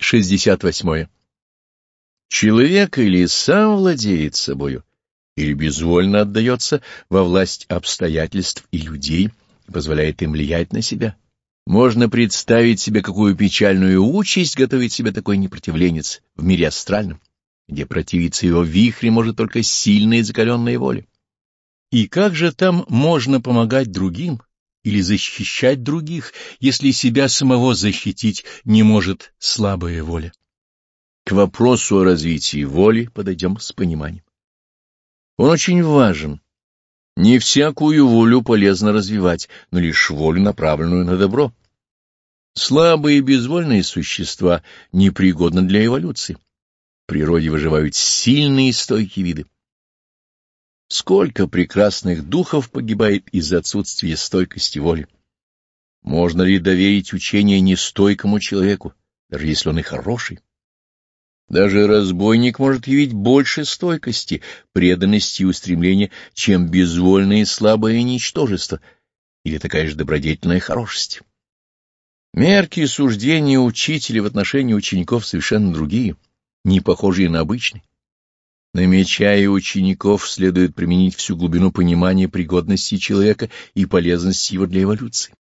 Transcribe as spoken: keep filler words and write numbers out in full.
шестьдесят восьмое. Человек или сам владеет собою, или безвольно отдается во власть обстоятельств и людей и позволяет им влиять на себя. Можно представить себе, какую печальную участь готовит себе такой непротивленец в мире астральном, где противиться его вихре может только сильная и закаленная воля. И как же там можно помогать другим или защищать других, если себя самого защитить не может слабая воля? К вопросу о развитии воли подойдем с пониманием. Он очень важен. Не всякую волю полезно развивать, но лишь волю, направленную на добро. Слабые и безвольные существа непригодны для эволюции. В природе выживают сильные и стойкие виды. Сколько прекрасных духов погибает из-за отсутствия стойкости воли? Можно ли доверить учение нестойкому человеку, даже если он и хороший? Даже разбойник может явить больше стойкости, преданности и устремления, чем безвольное и слабое ничтожество, или такая же добродетельная хорошесть. Мерки суждения учителя в отношении учеников совершенно другие, не похожие на обычные. Намечая учеников, следует применить всю глубину понимания пригодности человека и полезности его для эволюции.